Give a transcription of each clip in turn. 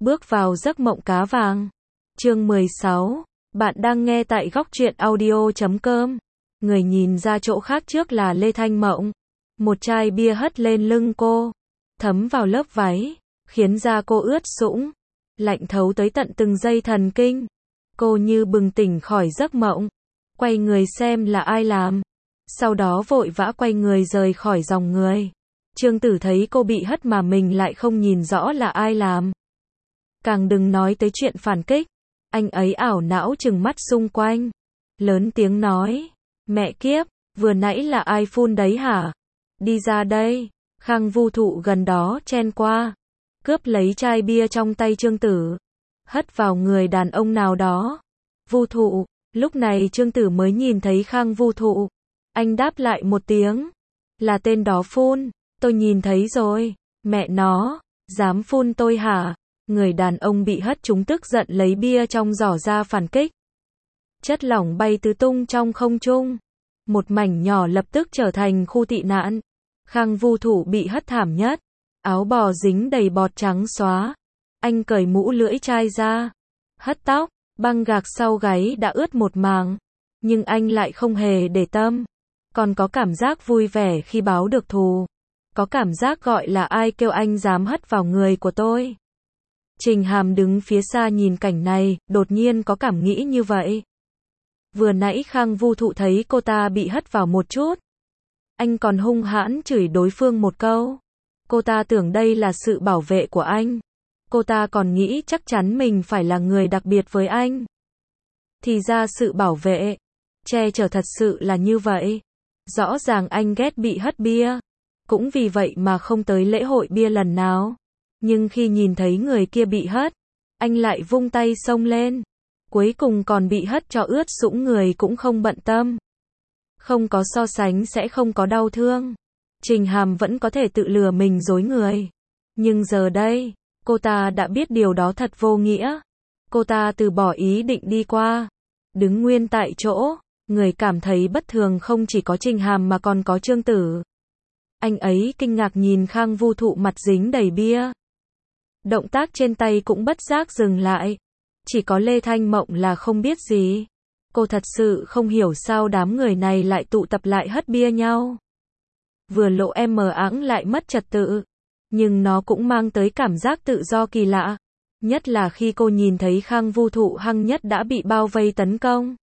Bước vào giấc mộng cá vàng. Chương 16. Bạn đang nghe tại góc truyện audio.com. Người nhìn ra chỗ khác trước là Lê Thanh Mộng. Một chai bia hất lên lưng cô, thấm vào lớp váy, khiến da cô ướt sũng, lạnh thấu tới tận từng dây thần kinh. Cô như bừng tỉnh khỏi giấc mộng, quay người xem là ai làm. Sau đó vội vã quay người rời khỏi dòng người. Trương Tử thấy cô bị hất mà mình lại không nhìn rõ là ai làm. Càng đừng nói tới chuyện phản kích. Anh ấy ảo não trừng mắt xung quanh, lớn tiếng nói, mẹ kiếp, vừa nãy là ai phun đấy hả? Đi ra đây. Khang Vu Thụ gần đó chen qua, cướp lấy chai bia trong tay Trương Tử, hất vào người đàn ông nào đó. Vu Thụ. Lúc này Trương Tử mới nhìn thấy Khang Vu Thụ. Anh đáp lại một tiếng, là tên đó phun, tôi nhìn thấy rồi. Mẹ nó, dám phun tôi hả? Người đàn ông bị hất trúng tức giận lấy bia trong giỏ ra phản kích. Chất lỏng bay tứ tung trong không trung. Một mảnh nhỏ lập tức trở thành khu tị nạn. Khang Vu Thụ bị hất thảm nhất. Áo bò dính đầy bọt trắng xóa. Anh cởi mũ lưỡi chai ra, hất tóc, băng gạc sau gáy đã ướt một mảng. Nhưng anh lại không hề để tâm. Còn có cảm giác vui vẻ khi báo được thù. Có cảm giác gọi là ai kêu anh dám hất vào người của tôi. Trình Hàm đứng phía xa nhìn cảnh này, đột nhiên có cảm nghĩ như vậy. Vừa nãy Khang Vu Thụ thấy cô ta bị hất vào một chút, anh còn hung hãn chửi đối phương một câu. Cô ta tưởng đây là sự bảo vệ của anh. Cô ta còn nghĩ chắc chắn mình phải là người đặc biệt với anh. Thì ra sự bảo vệ, che chở thật sự là như vậy. Rõ ràng anh ghét bị hất bia, cũng vì vậy mà không tới lễ hội bia lần nào. Nhưng khi nhìn thấy người kia bị hất, anh lại vung tay xông lên. Cuối cùng còn bị hất cho ướt sũng người cũng không bận tâm. Không có so sánh sẽ không có đau thương. Trình Hàm vẫn có thể tự lừa mình dối người. Nhưng giờ đây, cô ta đã biết điều đó thật vô nghĩa. Cô ta từ bỏ ý định đi qua, đứng nguyên tại chỗ. Người cảm thấy bất thường không chỉ có Trình Hàm mà còn có Trương Tử. Anh ấy kinh ngạc nhìn Khang Vu Thụ mặt dính đầy bia. Động tác trên tay cũng bất giác dừng lại. Chỉ có Lê Thanh Mộng là không biết gì. Cô thật sự không hiểu sao đám người này lại tụ tập lại hất bia nhau. Vừa lộ em mờ ẵng lại mất trật tự. Nhưng nó cũng mang tới cảm giác tự do kỳ lạ. Nhất là khi cô nhìn thấy Khang Vu Thụ hăng nhất đã bị bao vây tấn công.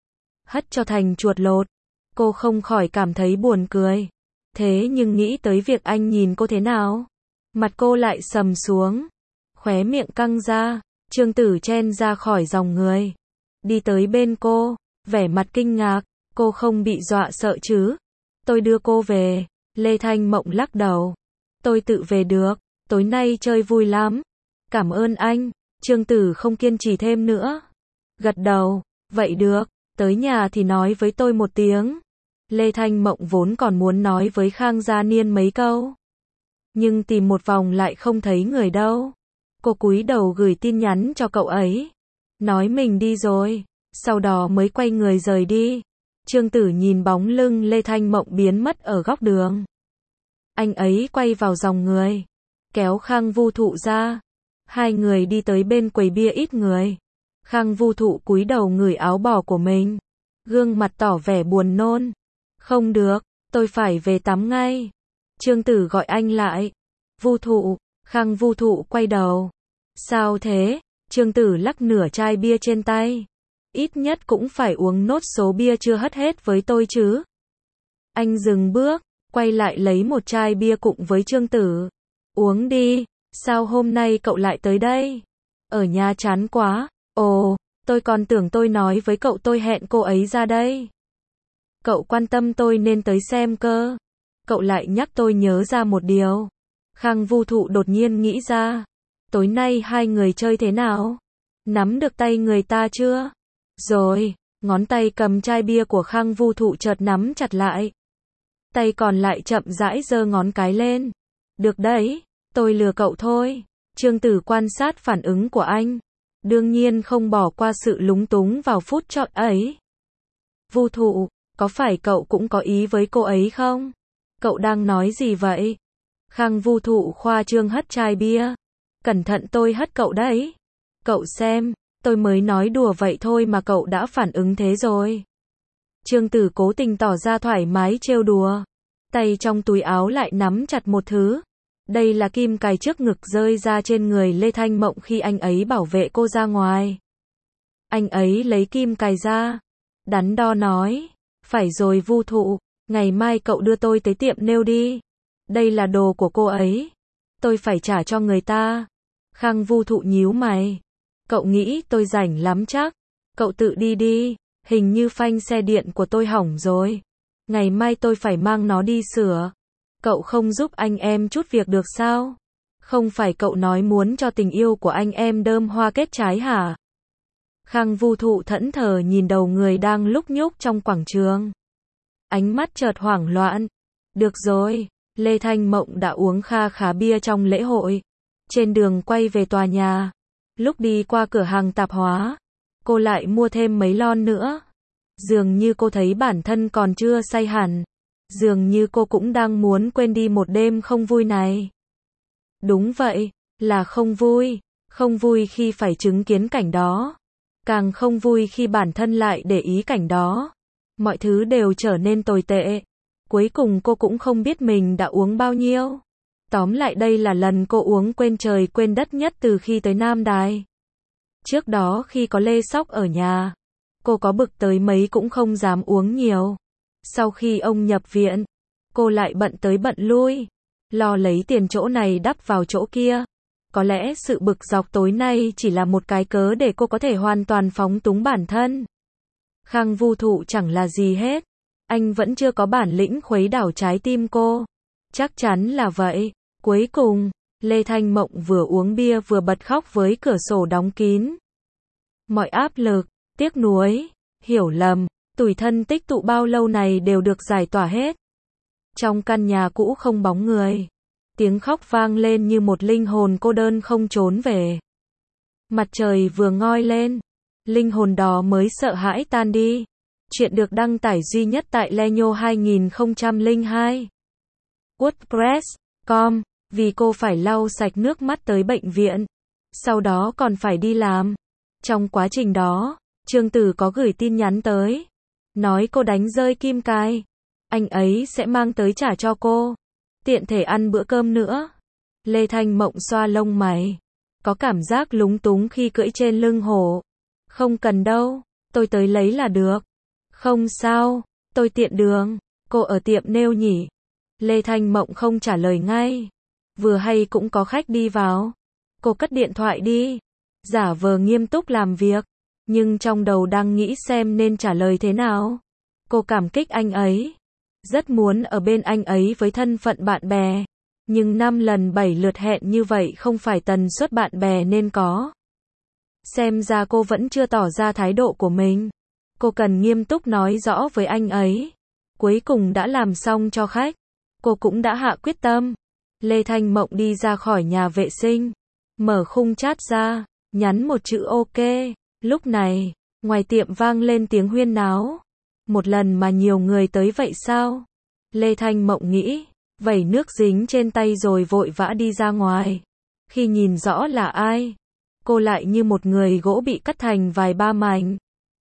Hất cho thành chuột lột. Cô không khỏi cảm thấy buồn cười. Thế nhưng nghĩ tới việc anh nhìn cô thế nào, mặt cô lại sầm xuống, khóe miệng căng ra. Trương Tử chen ra khỏi dòng người, đi tới bên cô, vẻ mặt kinh ngạc. Cô không bị dọa sợ chứ? Tôi đưa cô về. Lê Thanh Mộng lắc đầu. Tôi tự về được, tối nay chơi vui lắm. Cảm ơn anh. Trương Tử không kiên trì thêm nữa, gật đầu. Vậy được, tới nhà thì nói với tôi một tiếng. Lê Thanh Mộng vốn còn muốn nói với Khang Gia Niên mấy câu, nhưng tìm một vòng lại không thấy người đâu. Cô cúi đầu gửi tin nhắn cho cậu ấy, nói mình đi rồi, sau đó mới quay người rời đi. Trương Tử nhìn bóng lưng Lê Thanh Mộng biến mất ở góc đường. Anh ấy quay vào dòng người, kéo Khang Vu Thụ ra. Hai người đi tới bên quầy bia ít người. Khang Vu Thụ cúi đầu ngửi áo bò của mình, gương mặt tỏ vẻ buồn nôn. Không được, tôi phải về tắm ngay. Trương Tử gọi anh lại. Vu Thụ. Khang Vu Thụ quay đầu. Sao thế? Trương Tử lắc nửa chai bia trên tay. Ít nhất cũng phải uống nốt số bia chưa hất hết với tôi chứ. Anh dừng bước, quay lại lấy một chai bia cùng với Trương Tử. Uống đi. Sao hôm nay cậu lại tới đây? Ở nhà chán quá. Ồ, tôi còn tưởng tôi nói với cậu tôi hẹn cô ấy ra đây. Cậu quan tâm tôi nên tới xem cơ. Cậu lại nhắc tôi nhớ ra một điều. Khang Vu Thụ đột nhiên nghĩ ra. Tối nay hai người chơi thế nào? Nắm được tay người ta chưa? Rồi, ngón tay cầm chai bia của Khang Vu Thụ chợt nắm chặt lại. Tay còn lại chậm rãi giơ ngón cái lên. Được đấy, tôi lừa cậu thôi. Trương Tử quan sát phản ứng của anh. Đương nhiên không bỏ qua sự lúng túng vào phút chót ấy. Vu Thụ, có phải cậu cũng có ý với cô ấy không? Cậu đang nói gì vậy? Khang Vu Thụ khoa trương hất chai bia. Cẩn thận tôi hất cậu đấy. Cậu xem, tôi mới nói đùa vậy thôi mà cậu đã phản ứng thế rồi. Trương Tử cố tình tỏ ra thoải mái trêu đùa. Tay trong túi áo lại nắm chặt một thứ. Đây là kim cài trước ngực rơi ra trên người Lê Thanh Mộng khi anh ấy bảo vệ cô ra ngoài. Anh ấy lấy kim cài ra. Đắn đo nói. Phải rồi Vu Thụ, ngày mai cậu đưa tôi tới tiệm nail đi. Đây là đồ của cô ấy. Tôi phải trả cho người ta. Khang Vu Thụ nhíu mày. Cậu nghĩ tôi rảnh lắm chắc. Cậu tự đi đi. Hình như phanh xe điện của tôi hỏng rồi. Ngày mai tôi phải mang nó đi sửa. Cậu không giúp anh em chút việc được sao? Không phải cậu nói muốn cho tình yêu của anh em đơm hoa kết trái hả? Khang Vu Thụ thẫn thờ nhìn đầu người đang lúc nhúc trong quảng trường. Ánh mắt chợt hoảng loạn. Được rồi, Lê Thanh Mộng đã uống kha khá bia trong lễ hội. Trên đường quay về tòa nhà, lúc đi qua cửa hàng tạp hóa, cô lại mua thêm mấy lon nữa. Dường như cô thấy bản thân còn chưa say hẳn. Dường như cô cũng đang muốn quên đi một đêm không vui này. Đúng vậy, là không vui. Không vui khi phải chứng kiến cảnh đó. Càng không vui khi bản thân lại để ý cảnh đó. Mọi thứ đều trở nên tồi tệ. Cuối cùng cô cũng không biết mình đã uống bao nhiêu. Tóm lại đây là lần cô uống quên trời quên đất nhất từ khi tới Nam Đài. Trước đó khi có Lê Sóc ở nhà, cô có bực tới mấy cũng không dám uống nhiều. Sau khi ông nhập viện, cô lại bận tới bận lui, lo lấy tiền chỗ này đắp vào chỗ kia. Có lẽ sự bực dọc tối nay chỉ là một cái cớ để cô có thể hoàn toàn phóng túng bản thân. Khang Vu Thụ chẳng là gì hết. Anh vẫn chưa có bản lĩnh khuấy đảo trái tim cô. Chắc chắn là vậy. Cuối cùng, Lê Thanh Mộng vừa uống bia vừa bật khóc với cửa sổ đóng kín. Mọi áp lực, tiếc nuối, hiểu lầm, tủi thân tích tụ bao lâu này đều được giải tỏa hết. Trong căn nhà cũ không bóng người. Tiếng khóc vang lên như một linh hồn cô đơn không trốn về. Mặt trời vừa ngoi lên, linh hồn đó mới sợ hãi tan đi. Chuyện được đăng tải duy nhất tại Lenyo 2002. WordPress.com. Vì cô phải lau sạch nước mắt tới bệnh viện. Sau đó còn phải đi làm. Trong quá trình đó, Trương Tử có gửi tin nhắn tới. Nói cô đánh rơi kim cài. Anh ấy sẽ mang tới trả cho cô. Tiện thể ăn bữa cơm nữa. Lê Thanh Mộng xoa lông mày. Có cảm giác lúng túng khi cưỡi trên lưng hổ. Không cần đâu, tôi tới lấy là được. Không sao, tôi tiện đường. Cô ở tiệm nail nhỉ? Lê Thanh Mộng không trả lời ngay. Vừa hay cũng có khách đi vào. Cô cất điện thoại đi. Giả vờ nghiêm túc làm việc. Nhưng trong đầu đang nghĩ xem nên trả lời thế nào. Cô cảm kích anh ấy. Rất muốn ở bên anh ấy với thân phận bạn bè. Nhưng 5 lần 7 lượt hẹn như vậy không phải tần suất bạn bè nên có. Xem ra cô vẫn chưa tỏ ra thái độ của mình. Cô cần nghiêm túc nói rõ với anh ấy. Cuối cùng đã làm xong cho khách. Cô cũng đã hạ quyết tâm. Lê Thanh Mộng đi ra khỏi nhà vệ sinh. Mở khung chat ra. Nhắn một chữ ok. Lúc này, ngoài tiệm vang lên tiếng huyên náo. Một lần mà nhiều người tới vậy sao? Lê Thanh Mộng nghĩ. Vẩy nước dính trên tay rồi vội vã đi ra ngoài. Khi nhìn rõ là ai, cô lại như một người gỗ bị cắt thành vài ba mảnh.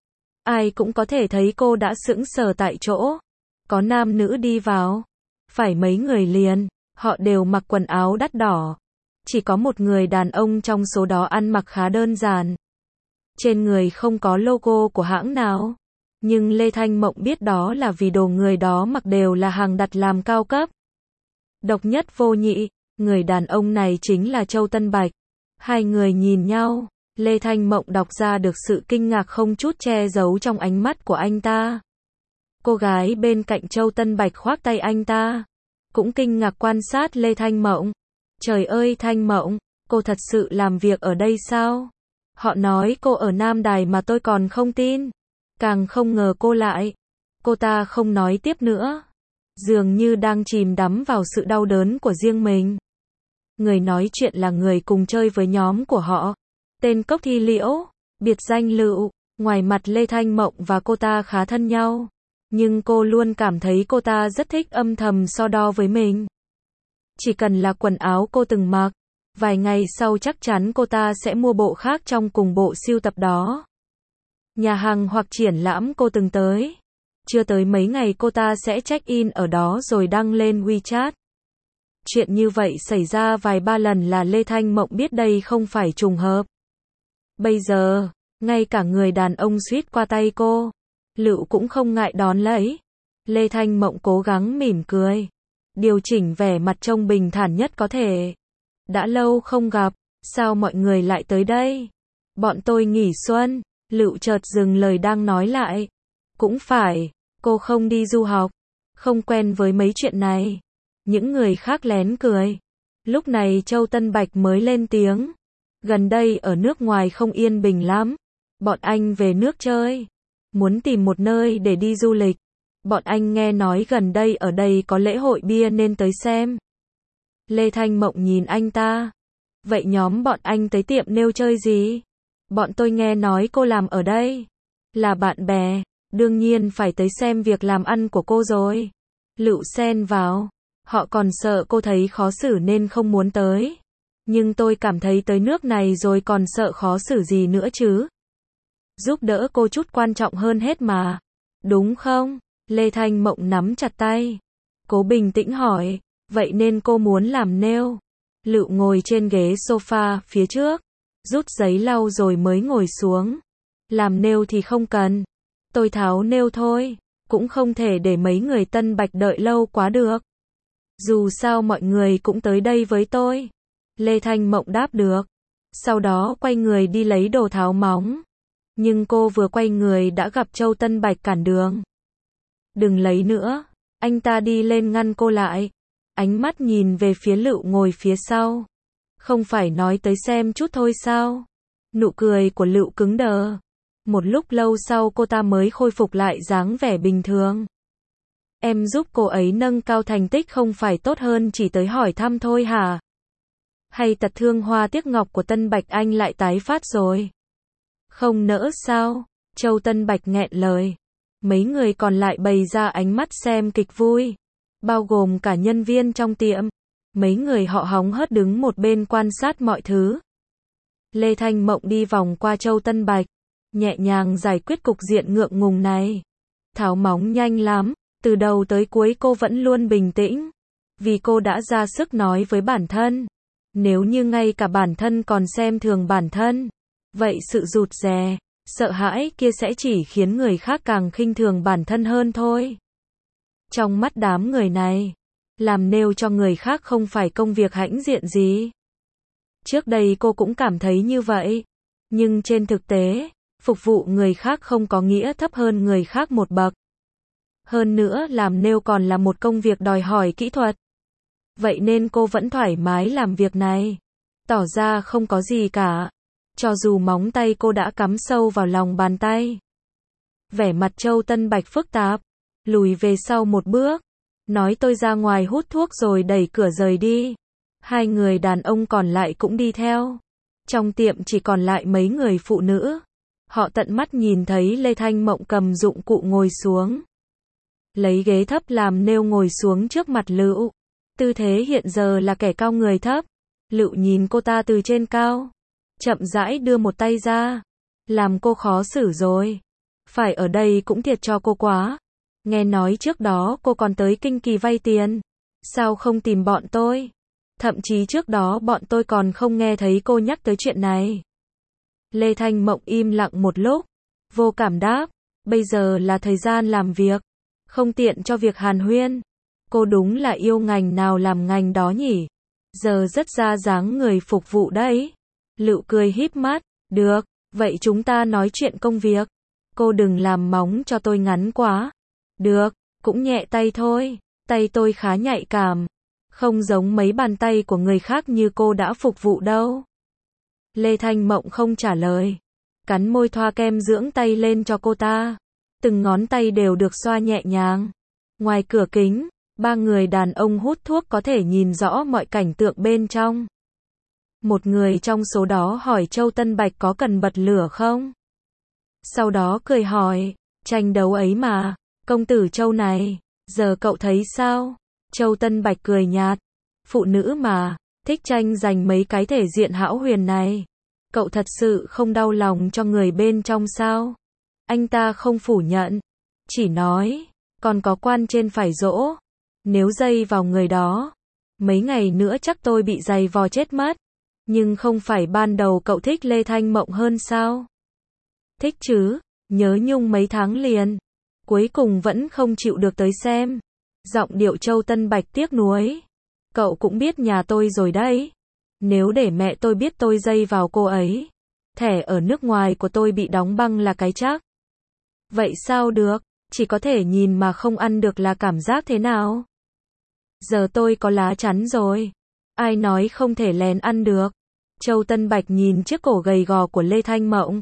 Ai cũng có thể thấy cô đã sững sờ tại chỗ. Có nam nữ đi vào. Phải mấy người liền. Họ đều mặc quần áo đắt đỏ. Chỉ có một người đàn ông trong số đó ăn mặc khá đơn giản. Trên người không có logo của hãng nào. Nhưng Lê Thanh Mộng biết đó là vì đồ người đó mặc đều là hàng đặt làm cao cấp. Độc nhất vô nhị, người đàn ông này chính là Châu Tân Bạch. Hai người nhìn nhau, Lê Thanh Mộng đọc ra được sự kinh ngạc không chút che giấu trong ánh mắt của anh ta. Cô gái bên cạnh Châu Tân Bạch khoác tay anh ta, cũng kinh ngạc quan sát Lê Thanh Mộng. Trời ơi Thanh Mộng, cô thật sự làm việc ở đây sao? Họ nói cô ở Nam Đài mà tôi còn không tin. Càng không ngờ cô lại. Cô ta không nói tiếp nữa. Dường như đang chìm đắm vào sự đau đớn của riêng mình. Người nói chuyện là người cùng chơi với nhóm của họ. Tên Cốc Thi Liễu, biệt danh Lựu. Ngoài mặt Lê Thanh Mộng và cô ta khá thân nhau. Nhưng cô luôn cảm thấy cô ta rất thích âm thầm so đo với mình. Chỉ cần là quần áo cô từng mặc, Vài ngày sau chắc chắn cô ta sẽ mua bộ khác trong cùng bộ sưu tập đó. Nhà hàng hoặc triển lãm cô từng tới. Chưa tới mấy ngày cô ta sẽ check-in ở đó rồi đăng lên WeChat. Chuyện như vậy xảy ra vài ba lần là Lê Thanh Mộng biết đây không phải trùng hợp. Bây giờ, ngay cả người đàn ông suýt qua tay cô, Lựu cũng không ngại đón lấy. Lê Thanh Mộng cố gắng mỉm cười, điều chỉnh vẻ mặt trông bình thản nhất có thể. Đã lâu không gặp, sao mọi người lại tới đây? Bọn tôi nghỉ xuân. Lựu chợt dừng lời đang nói lại. Cũng phải, cô không đi du học, không quen với mấy chuyện này. Những người khác lén cười. Lúc này Châu Tân Bạch mới lên tiếng. Gần đây ở nước ngoài không yên bình lắm. Bọn anh về nước chơi. Muốn tìm một nơi để đi du lịch. Bọn anh nghe nói gần đây ở đây có lễ hội bia nên tới xem. Lê Thanh Mộng nhìn anh ta. Vậy nhóm bọn anh tới tiệm nêu chơi gì? Bọn tôi nghe nói cô làm ở đây. Là bạn bè, đương nhiên phải tới xem việc làm ăn của cô rồi. Lựu xen vào. Họ còn sợ cô thấy khó xử nên không muốn tới. Nhưng tôi cảm thấy tới nước này rồi còn sợ khó xử gì nữa chứ. Giúp đỡ cô chút quan trọng hơn hết mà. Đúng không? Lê Thanh Mộng nắm chặt tay. Cố bình tĩnh hỏi. Vậy nên cô muốn làm nail. Lựu ngồi trên ghế sofa phía trước. Rút giấy lau rồi mới ngồi xuống. Làm nail thì không cần. Tôi tháo nail thôi. Cũng không thể để mấy người Tân Bạch đợi lâu quá được. Dù sao mọi người cũng tới đây với tôi. Lê Thanh Mộng đáp được. Sau đó quay người đi lấy đồ tháo móng. Nhưng cô vừa quay người đã gặp Châu Tân Bạch cản đường. Đừng lấy nữa. Anh ta đi lên ngăn cô lại. Ánh mắt nhìn về phía Lựu ngồi phía sau. Không phải nói tới xem chút thôi sao? Nụ cười của Lựu cứng đờ. Một lúc lâu sau cô ta mới khôi phục lại dáng vẻ bình thường. Em giúp cô ấy nâng cao thành tích không phải tốt hơn chỉ tới hỏi thăm thôi hả? Hay tật thương hoa tiếc ngọc của Tân Bạch anh lại tái phát rồi? Không nỡ sao? Châu Tân Bạch nghẹn lời. Mấy người còn lại bày ra ánh mắt xem kịch vui. Bao gồm cả nhân viên trong tiệm. Mấy người họ hóng hớt đứng một bên quan sát mọi thứ. Lê Thanh Mộng đi vòng qua Châu Tân Bạch. Nhẹ nhàng giải quyết cục diện ngượng ngùng này. Tháo móng nhanh lắm. Từ đầu tới cuối cô vẫn luôn bình tĩnh. Vì cô đã ra sức nói với bản thân. Nếu như ngay cả bản thân còn xem thường bản thân. Vậy sự rụt rè, sợ hãi kia sẽ chỉ khiến người khác càng khinh thường bản thân hơn thôi. Trong mắt đám người này, làm nail cho người khác không phải công việc hãnh diện gì. Trước đây cô cũng cảm thấy như vậy. Nhưng trên thực tế, phục vụ người khác không có nghĩa thấp hơn người khác một bậc. Hơn nữa làm nail còn là một công việc đòi hỏi kỹ thuật. Vậy nên cô vẫn thoải mái làm việc này. Tỏ ra không có gì cả. Cho dù móng tay cô đã cắm sâu vào lòng bàn tay. Vẻ mặt Châu Tân Bạch phức tạp. Lùi về sau một bước. Nói tôi ra ngoài hút thuốc rồi đẩy cửa rời đi. Hai người đàn ông còn lại cũng đi theo. Trong tiệm chỉ còn lại mấy người phụ nữ. Họ tận mắt nhìn thấy Lê Thanh Mộng cầm dụng cụ ngồi xuống. Lấy ghế thấp làm nêu ngồi xuống trước mặt Lựu. Tư thế hiện giờ là kẻ cao người thấp. Lựu nhìn cô ta từ trên cao. Chậm rãi đưa một tay ra. Làm cô khó xử rồi. Phải ở đây cũng thiệt cho cô quá. Nghe nói trước đó cô còn tới Kinh Kỳ vay tiền. Sao không tìm bọn tôi? Thậm chí trước đó bọn tôi còn không nghe thấy cô nhắc tới chuyện này. Lê Thanh Mộng im lặng một lúc. Vô cảm đáp. Bây giờ là thời gian làm việc. Không tiện cho việc hàn huyên. Cô đúng là yêu ngành nào làm ngành đó nhỉ? Giờ rất ra dáng người phục vụ đấy. Lựu cười híp mắt. Được, vậy chúng ta nói chuyện công việc. Cô đừng làm móng cho tôi ngắn quá. Được, cũng nhẹ tay thôi. Tay tôi khá nhạy cảm. Không giống mấy bàn tay của người khác như cô đã phục vụ đâu. Lê Thanh Mộng không trả lời. Cắn môi thoa kem dưỡng tay lên cho cô ta. Từng ngón tay đều được xoa nhẹ nhàng. Ngoài cửa kính, ba người đàn ông hút thuốc có thể nhìn rõ mọi cảnh tượng bên trong. Một người trong số đó hỏi Châu Tân Bạch có cần bật lửa không? Sau đó cười hỏi, tranh đấu ấy mà, công tử Châu này, giờ cậu thấy sao? Châu Tân Bạch cười nhạt, phụ nữ mà, thích tranh giành mấy cái thể diện hão huyền này. Cậu thật sự không đau lòng cho người bên trong sao? Anh ta không phủ nhận, chỉ nói, còn có quan trên phải dỗ. Nếu dây vào người đó, mấy ngày nữa chắc tôi bị giày vò chết mất. Nhưng không phải ban đầu cậu thích Lê Thanh Mộng hơn sao? Thích chứ, nhớ nhung mấy tháng liền. Cuối cùng vẫn không chịu được tới xem. Giọng điệu Châu Tân Bạch tiếc nuối. Cậu cũng biết nhà tôi rồi đấy. Nếu để mẹ tôi biết tôi dây vào cô ấy, thẻ ở nước ngoài của tôi bị đóng băng là cái chắc. Vậy sao được, chỉ có thể nhìn mà không ăn được là cảm giác thế nào? Giờ tôi có lá chắn rồi. Ai nói không thể lén ăn được? Châu Tân Bạch nhìn chiếc cổ gầy gò của Lê Thanh Mộng.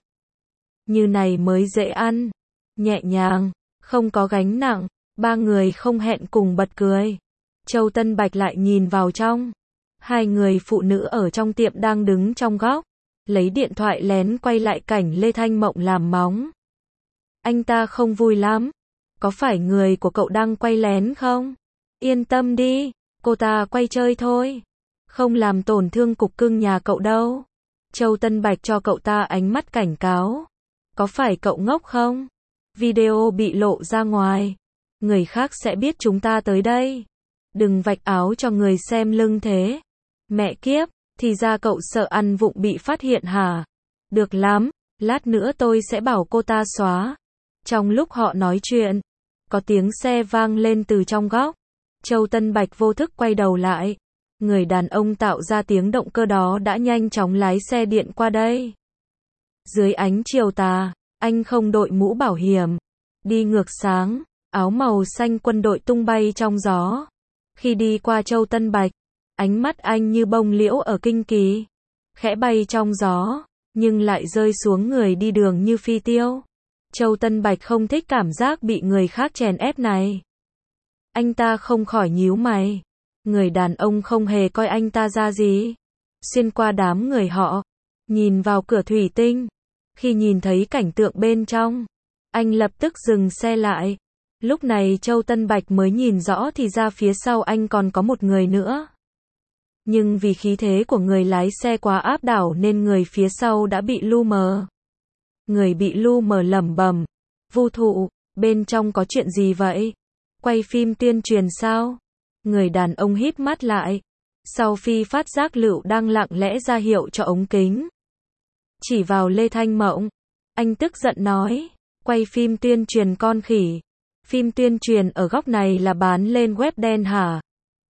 Như này mới dễ ăn. Nhẹ nhàng, không có gánh nặng. Ba người không hẹn cùng bật cười. Châu Tân Bạch lại nhìn vào trong. Hai người phụ nữ ở trong tiệm đang đứng trong góc. Lấy điện thoại lén quay lại cảnh Lê Thanh Mộng làm móng. Anh ta không vui lắm. Có phải người của cậu đang quay lén không? Yên tâm đi, cô ta quay chơi thôi. Không làm tổn thương cục cưng nhà cậu đâu. Châu Tân Bạch cho cậu ta ánh mắt cảnh cáo. Có phải cậu ngốc không? Video bị lộ ra ngoài. Người khác sẽ biết chúng ta tới đây. Đừng vạch áo cho người xem lưng thế. Mẹ kiếp, thì ra cậu sợ ăn vụng bị phát hiện hả? Được lắm, lát nữa tôi sẽ bảo cô ta xóa. Trong lúc họ nói chuyện, có tiếng xe vang lên từ trong góc. Châu Tân Bạch vô thức quay đầu lại. Người đàn ông tạo ra tiếng động cơ đó đã nhanh chóng lái xe điện qua đây. Dưới ánh chiều tà, anh không đội mũ bảo hiểm. Đi ngược sáng, áo màu xanh quân đội tung bay trong gió. Khi đi qua Châu Tân Bạch, ánh mắt anh như bông liễu ở Kinh Kỳ. Khẽ bay trong gió, nhưng lại rơi xuống người đi đường như phi tiêu. Châu Tân Bạch không thích cảm giác bị người khác chèn ép này. Anh ta không khỏi nhíu mày. Người đàn ông không hề coi anh ta ra gì. Xuyên qua đám người họ, nhìn vào cửa thủy tinh. Khi nhìn thấy cảnh tượng bên trong, anh lập tức dừng xe lại. Lúc này Châu Tân Bạch mới nhìn rõ thì ra phía sau anh còn có một người nữa. Nhưng vì khí thế của người lái xe quá áp đảo nên người phía sau đã bị lu mờ. Người bị lu mờ lẩm bẩm, Vu Thụ, bên trong có chuyện gì vậy? Quay phim tuyên truyền sao? Người đàn ông híp mắt lại. Sau phi phát giác Lựu đang lặng lẽ ra hiệu cho ống kính. Chỉ vào Lê Thanh Mộng. Anh tức giận nói, quay phim tuyên truyền con khỉ. Phim tuyên truyền ở góc này là bán lên web đen hả?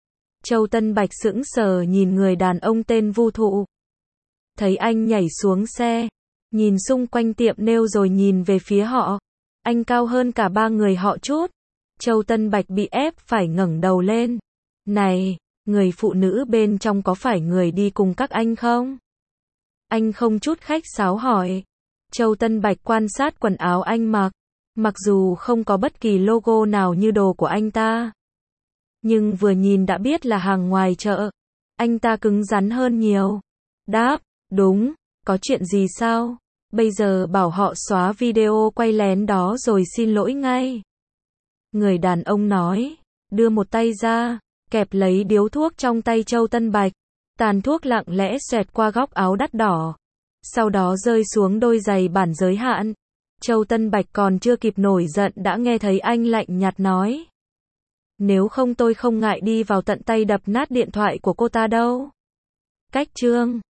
Châu Tân Bạch sững sờ nhìn người đàn ông tên Vu Thụ. Thấy anh nhảy xuống xe, nhìn xung quanh tiệm nail rồi nhìn về phía họ. Anh cao hơn cả ba người họ chút. Châu Tân Bạch bị ép phải ngẩng đầu lên. Này, người phụ nữ bên trong có phải người đi cùng các anh không? Anh không chút khách sáo hỏi. Châu Tân Bạch quan sát quần áo anh mặc. Mặc dù không có bất kỳ logo nào như đồ của anh ta, nhưng vừa nhìn đã biết là hàng ngoài chợ. Anh ta cứng rắn hơn nhiều. Đáp, đúng, có chuyện gì sao? Bây giờ bảo họ xóa video quay lén đó rồi xin lỗi ngay. Người đàn ông nói, đưa một tay ra, kẹp lấy điếu thuốc trong tay Châu Tân Bạch. Tàn thuốc lặng lẽ xoẹt qua góc áo đắt đỏ. Sau đó rơi xuống đôi giày bản giới hạn. Châu Tân Bạch còn chưa kịp nổi giận đã nghe thấy anh lạnh nhạt nói. Nếu không tôi không ngại đi vào tận tay đập nát điện thoại của cô ta đâu. Cách chương